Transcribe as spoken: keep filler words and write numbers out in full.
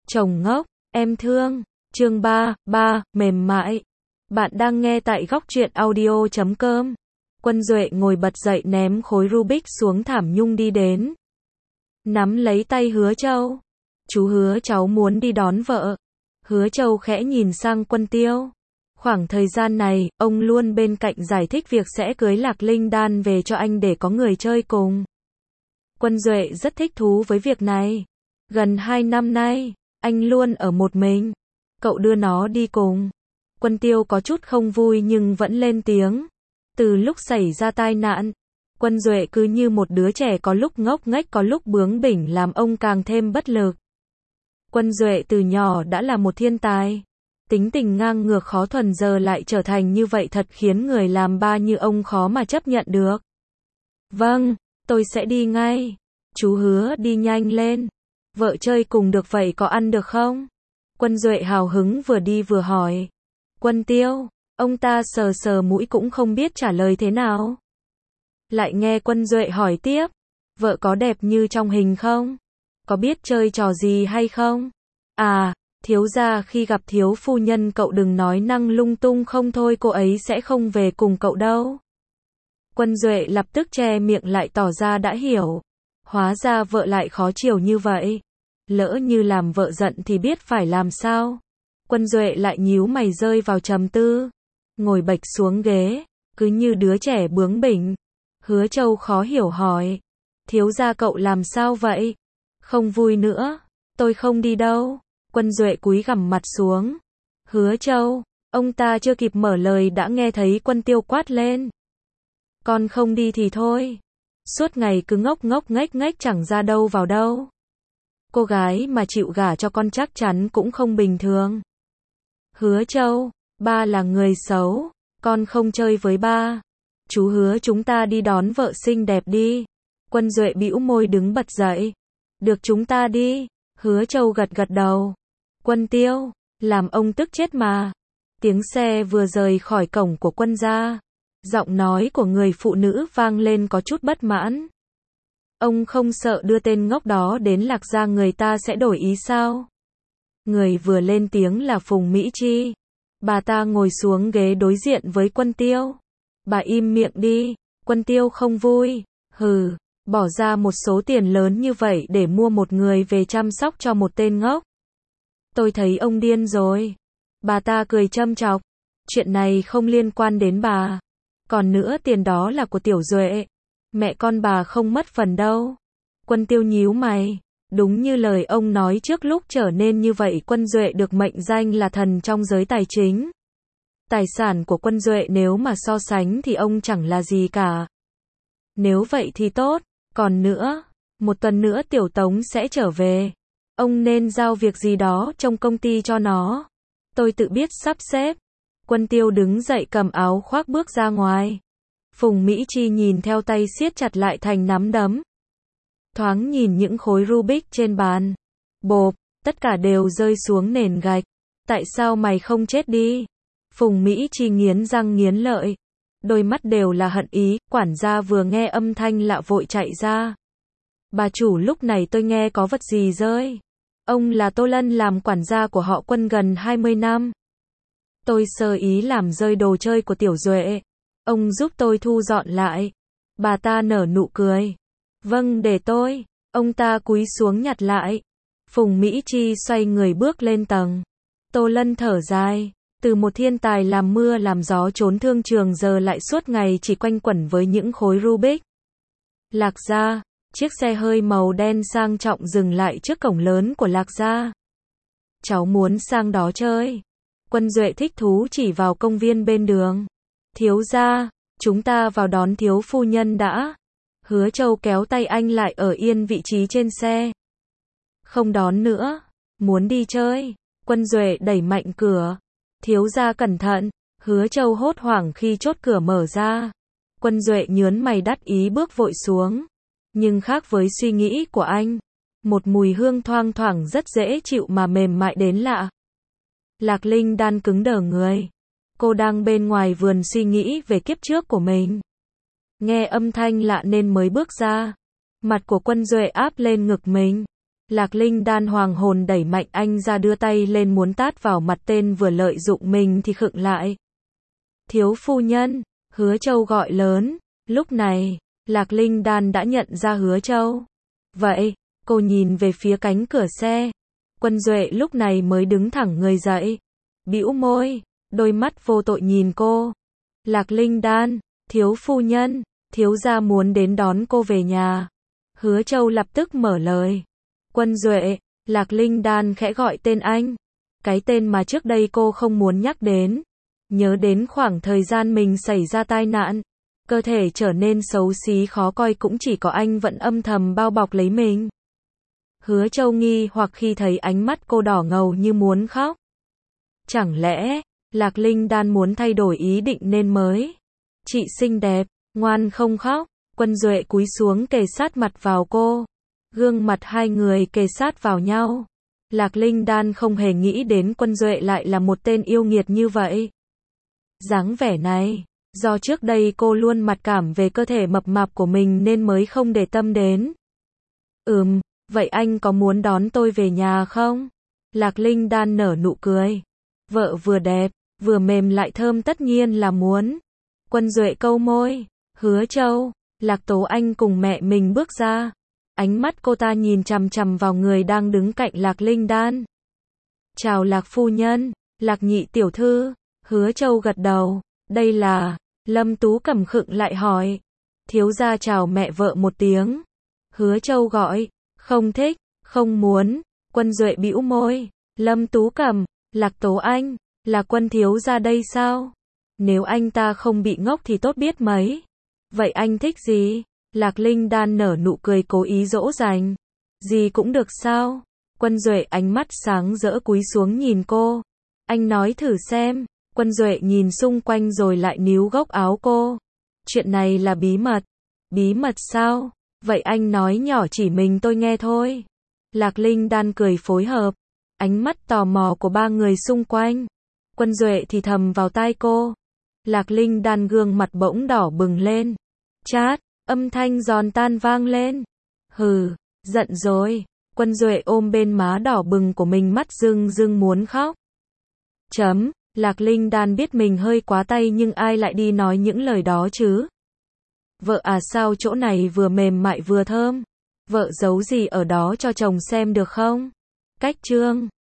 Chồng ngốc, em thương. Chương ba, ba, mềm mại. Bạn đang nghe tại góc truyện audio chấm com. Quân Duệ ngồi bật dậy ném khối Rubik xuống thảm nhung đi đến. Nắm lấy tay Hứa Châu. Chú Hứa, cháu muốn đi đón vợ. Hứa Châu khẽ nhìn sang Quân Tiêu. Khoảng thời gian này, ông luôn bên cạnh giải thích việc sẽ cưới Lạc Linh Đan về cho anh để có người chơi cùng. Quân Duệ rất thích thú với việc này. Gần hai năm nay, anh luôn ở một mình. Cậu đưa nó đi cùng. Quân Tiêu có chút không vui nhưng vẫn lên tiếng. Từ lúc xảy ra tai nạn, Quân Duệ cứ như một đứa trẻ có lúc ngốc nghếch có lúc bướng bỉnh làm ông càng thêm bất lực. Quân Duệ từ nhỏ đã là một thiên tài. Tính tình ngang ngược khó thuần giờ lại trở thành như vậy thật khiến người làm ba như ông khó mà chấp nhận được. Vâng, tôi sẽ đi ngay. Chú Hứa, đi nhanh lên. Vợ chơi cùng được vậy có ăn được không? Quân Duệ hào hứng vừa đi vừa hỏi. Quân Tiêu, ông ta sờ sờ mũi cũng không biết trả lời thế nào. Lại nghe Quân Duệ hỏi tiếp. Vợ có đẹp như trong hình không? Có biết chơi trò gì hay không? À, thiếu gia khi gặp thiếu phu nhân cậu đừng nói năng lung tung không thôi cô ấy sẽ không về cùng cậu đâu. Quân Duệ lập tức che miệng lại tỏ ra đã hiểu. Hóa ra vợ lại khó chiều như vậy. Lỡ như làm vợ giận thì biết phải làm sao. Quân Duệ lại nhíu mày rơi vào trầm tư. Ngồi bệch xuống ghế, cứ như đứa trẻ bướng bỉnh. Hứa Châu khó hiểu hỏi. Thiếu gia cậu làm sao vậy? Không vui nữa. Tôi không đi đâu. Quân Duệ cúi gằm mặt xuống. Hứa Châu, ông ta chưa kịp mở lời đã nghe thấy Quân Tiêu quát lên. Con không đi thì thôi. Suốt ngày cứ ngốc ngốc nghếch nghếch chẳng ra đâu vào đâu. Cô gái mà chịu gả cho con chắc chắn cũng không bình thường. Hứa Châu, ba là người xấu, con không chơi với ba. Chú Hứa chúng ta đi đón vợ xinh đẹp đi. Quân Duệ bĩu môi đứng bật dậy. Được chúng ta đi. Hứa Châu gật gật đầu. Quân Tiêu, làm ông tức chết mà. Tiếng xe vừa rời khỏi cổng của Quân gia. Giọng nói của người phụ nữ vang lên có chút bất mãn. Ông không sợ đưa tên ngốc đó đến Lạc gia người ta sẽ đổi ý sao? Người vừa lên tiếng là Phùng Mỹ Chi. Bà ta ngồi xuống ghế đối diện với Quân Tiêu. Bà im miệng đi. Quân Tiêu không vui. Hừ, bỏ ra một số tiền lớn như vậy để mua một người về chăm sóc cho một tên ngốc. Tôi thấy ông điên rồi. Bà ta cười châm chọc. Chuyện này không liên quan đến bà. Còn nữa tiền đó là của Tiểu Duệ. Mẹ con bà không mất phần đâu. Quân Tiêu nhíu mày. Đúng như lời ông nói trước lúc trở nên như vậy Quân Duệ được mệnh danh là thần trong giới tài chính. Tài sản của Quân Duệ nếu mà so sánh thì ông chẳng là gì cả. Nếu vậy thì tốt. Còn nữa, một tuần nữa Tiểu Tống sẽ trở về. Ông nên giao việc gì đó trong công ty cho nó. Tôi tự biết sắp xếp. Quân Tiêu đứng dậy cầm áo khoác bước ra ngoài. Phùng Mỹ Chi nhìn theo tay siết chặt lại thành nắm đấm. Thoáng nhìn những khối Rubik trên bàn. Bộp, tất cả đều rơi xuống nền gạch. Tại sao mày không chết đi? Phùng Mỹ Chi nghiến răng nghiến lợi. Đôi mắt đều là hận ý, quản gia vừa nghe âm thanh lạ vội chạy ra. Bà chủ lúc này tôi nghe có vật gì rơi. Ông là Tô Lân làm quản gia của họ Quân gần hai mươi năm. Tôi sơ ý làm rơi đồ chơi của Tiểu Duệ. Ông giúp tôi thu dọn lại. Bà ta nở nụ cười. Vâng để tôi. Ông ta cúi xuống nhặt lại. Phùng Mỹ Chi xoay người bước lên tầng. Tô Lân thở dài. Từ một thiên tài làm mưa làm gió trốn thương trường giờ lại suốt ngày chỉ quanh quẩn với những khối Rubik. Lạc gia. Chiếc xe hơi màu đen sang trọng dừng lại trước cổng lớn của Lạc gia. Cháu muốn sang đó chơi. Quân Duệ thích thú chỉ vào công viên bên đường. Thiếu gia, chúng ta vào đón thiếu phu nhân đã. Hứa Châu kéo tay anh lại ở yên vị trí trên xe. Không đón nữa. Muốn đi chơi. Quân Duệ đẩy mạnh cửa. Thiếu gia cẩn thận. Hứa Châu hốt hoảng khi chốt cửa mở ra. Quân Duệ nhớn mày đắc ý bước vội xuống. Nhưng khác với suy nghĩ của anh. Một mùi hương thoang thoảng rất dễ chịu mà mềm mại đến lạ. Lạc Linh Đan cứng đờ người. Cô đang bên ngoài vườn suy nghĩ về kiếp trước của mình. Nghe âm thanh lạ nên mới bước ra. Mặt của Quân Duệ áp lên ngực mình. Lạc Linh Đan hoàng hồn đẩy mạnh anh ra, đưa tay lên muốn tát vào mặt tên vừa lợi dụng mình thì khựng lại. Thiếu phu nhân, Hứa Châu gọi lớn. Lúc này, Lạc Linh Đan đã nhận ra Hứa Châu. Vậy, cô nhìn về phía cánh cửa xe. Quân Duệ lúc này mới đứng thẳng người dậy. Bĩu môi, đôi mắt vô tội nhìn cô. Lạc Linh Đan, thiếu phu nhân, thiếu gia muốn đến đón cô về nhà. Hứa Châu lập tức mở lời. Quân Duệ, Lạc Linh Đan khẽ gọi tên anh. Cái tên mà trước đây cô không muốn nhắc đến. Nhớ đến khoảng thời gian mình xảy ra tai nạn, cơ thể trở nên xấu xí khó coi, cũng chỉ có anh vẫn âm thầm bao bọc lấy mình. Hứa Châu nghi hoặc khi thấy ánh mắt cô đỏ ngầu như muốn khóc. Chẳng lẽ, Lạc Linh Đan muốn thay đổi ý định nên mới? Chị xinh đẹp, ngoan không khóc. Quân Duệ cúi xuống kề sát mặt vào cô. Gương mặt hai người kề sát vào nhau. Lạc Linh Đan không hề nghĩ đến Quân Duệ lại là một tên yêu nghiệt như vậy. Dáng vẻ này, do trước đây cô luôn mặc cảm về cơ thể mập mạp của mình nên mới không để tâm đến. Ừm, vậy anh có muốn đón tôi về nhà không? Lạc Linh Đan nở nụ cười. Vợ vừa đẹp, vừa mềm lại thơm, tất nhiên là muốn. Quân Duệ câu môi. Hứa Châu, Lạc Tố Anh cùng mẹ mình bước ra. Ánh mắt cô ta nhìn chằm chằm vào người đang đứng cạnh Lạc Linh Đan. Chào Lạc phu nhân, Lạc nhị tiểu thư. Hứa Châu gật đầu. Đây là... Lâm Tú Cẩm khựng lại hỏi. Thiếu gia chào mẹ vợ một tiếng. Hứa Châu gọi. Không thích, không muốn. Quân Duệ bĩu môi. Lâm Tú Cẩm, Lạc Tố Anh, là Quân thiếu gia đây sao? Nếu anh ta không bị ngốc thì tốt biết mấy. Vậy anh thích gì? Lạc Linh Đan nở nụ cười cố ý dỗ dành. Gì cũng được sao? Quân Duệ ánh mắt sáng rỡ cúi xuống nhìn cô. Anh nói thử xem. Quân Duệ nhìn xung quanh rồi lại níu góc áo cô. Chuyện này là bí mật. Bí mật sao? Vậy anh nói nhỏ chỉ mình tôi nghe thôi. Lạc Linh Đan cười phối hợp. Ánh mắt tò mò của ba người xung quanh. Quân Duệ thì thầm vào tai cô. Lạc Linh Đan gương mặt bỗng đỏ bừng lên. Chát, âm thanh giòn tan vang lên. Hừ, giận rồi. Quân Duệ ôm bên má đỏ bừng của mình, mắt rưng rưng muốn khóc. Chấm, Lạc Linh Đan biết mình hơi quá tay, nhưng ai lại đi nói những lời đó chứ? Vợ à, sao chỗ này vừa mềm mại vừa thơm? Vợ giấu gì ở đó cho chồng xem được không? Cách chương